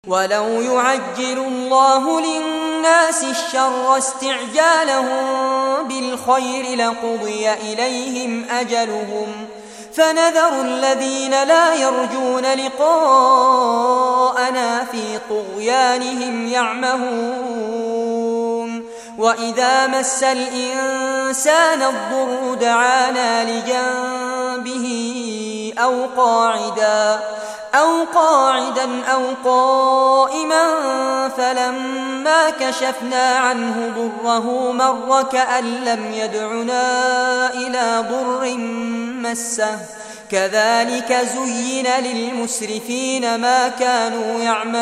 ولو يعجل الله للناس الشر استعجالهم بالخير لقضي إليهم أجلهم فنذر الذين لا يرجون لقاءنا في طغيانهم يعمهون وإذا مس الإنسان الضر دعانا لجنبه أو قاعدا أو قائما فلما كشفنا عنه ضره مر كأن لم يدعنا إلى ضر مسه كذلك زين للمسرفين ما كانوا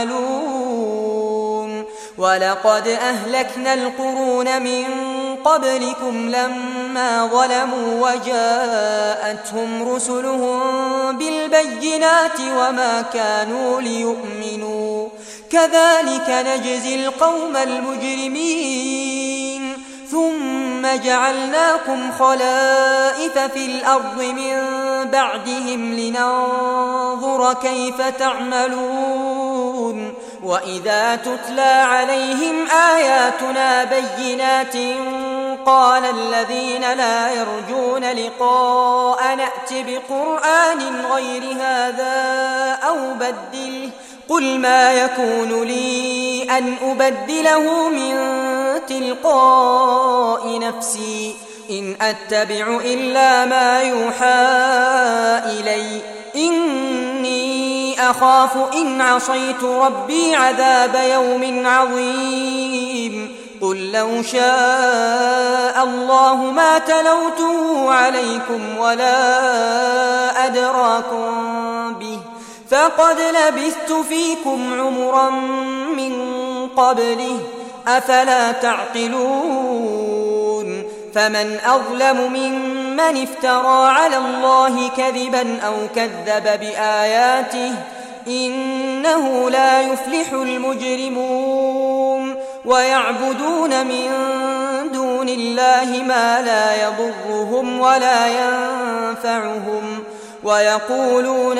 يعملون ولقد أهلكنا القرون من قبلكم لما ظلموا وجاءتهم رسلهم بالبينات وما كانوا ليؤمنوا كذلك نجزي القوم المجرمين ثم جعلناكم خلائف في الأرض من بعدهم لننظر كيف تعملون وإذا تتلى عليهم آياتنا بينات قال الذين لا يرجون لقاء نأت بقرآن غير هذا أو بدله قل ما يكون لي أن أبدله من تلقاء نفسي إن أتبع إلا ما يوحى إلي إني أخاف إن عصيت ربي عذاب يوم عظيم قل لو شاء الله ما تلوته عليكم ولا أدراكم به فقد لبثت فيكم عمرا من قبله أفلا تعقلون فمن أظلم ممن افترى على الله كذبا أو كذب بآياته إنه لا يفلح المجرمون ويعبدون من دون الله ما لا يضرهم ولا ينفعهم ويقولون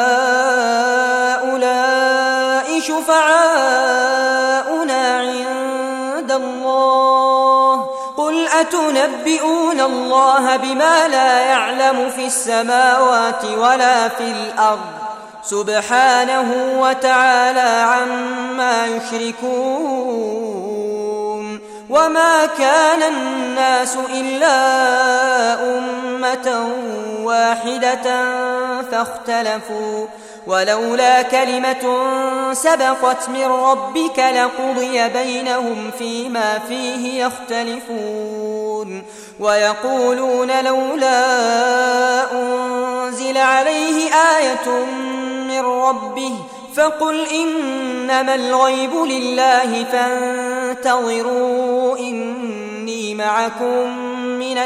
هؤلاء شفعاؤنا عند الله قل أتنبئون الله بما لا يعلم في السماوات ولا في الأرض سبحانه وتعالى عما يشركون وما كان الناس إلا أمة واحدة فاختلفوا ولولا كلمة سبقت من ربك لقضي بينهم فيما فيه يختلفون ويقولون لولا أنزل عليه آية من ربه فقل إنما الغيب لله فانتظروا إني معكم من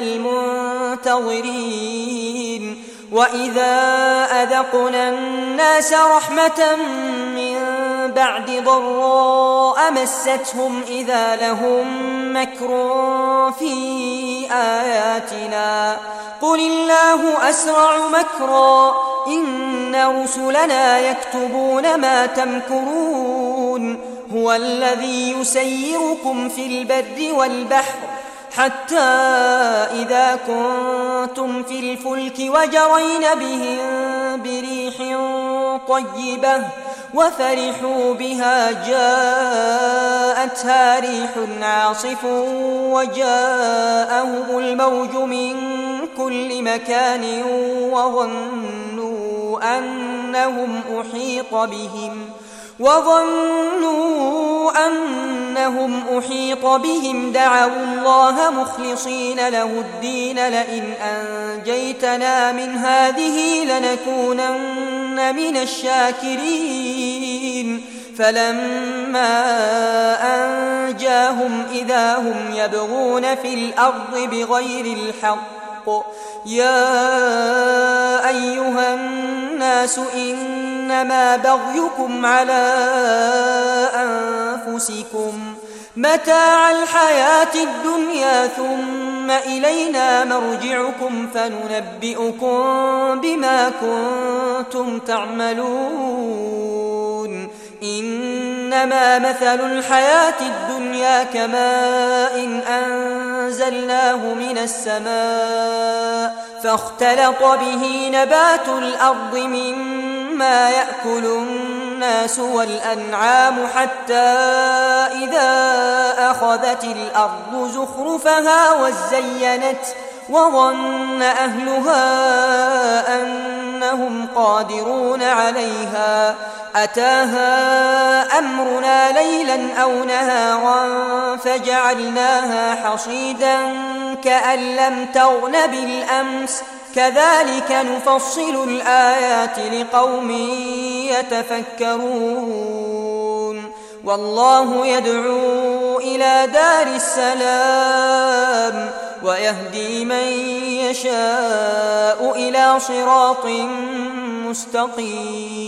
المنتظرين وإذا أذقنا الناس رحمة من بعد ضراء مستهم إذا لهم مكر في آياتنا قل الله أسرع مكرا إن رسلنا يكتبون ما تمكرون هو الذي يسيركم في البر والبحر حتى إذا كنتم في الفلك وجرين بهم بريح طيبة وفرحوا بها جاءتها ريح عاصف وجاءهم الموج من كل مكان وظنوا أنهم أحيط بهم دعوا الله مخلصين له الدين لئن أنجيتنا من هذه لنكونن من الشاكرين فلما أنجاهم إذا هم يبغون في الأرض بغير الحق يا أيها الناس إنما بغيكم على أنفسكم متاع الحياة الدنيا ثم إلينا مرجعكم فننبئكم بما كنتم تعملون إنما مثل الحياة الدنيا كماء أنزلناه من السماء فاختلط به نبات الأرض مما يأكل الناس والأنعام حتى إذا أخذت الأرض زخرفها وزينت وظن أهلها أنهم قادرون عليها أتاها أمرنا ليلا أو نهارا فجعلناها حصيدا كأن لم تغن بالأمس كذلك نفصل الآيات لقوم يتفكرون والله يدعو إلى دار السلام ويهدي من يشاء إلى صراط مستقيم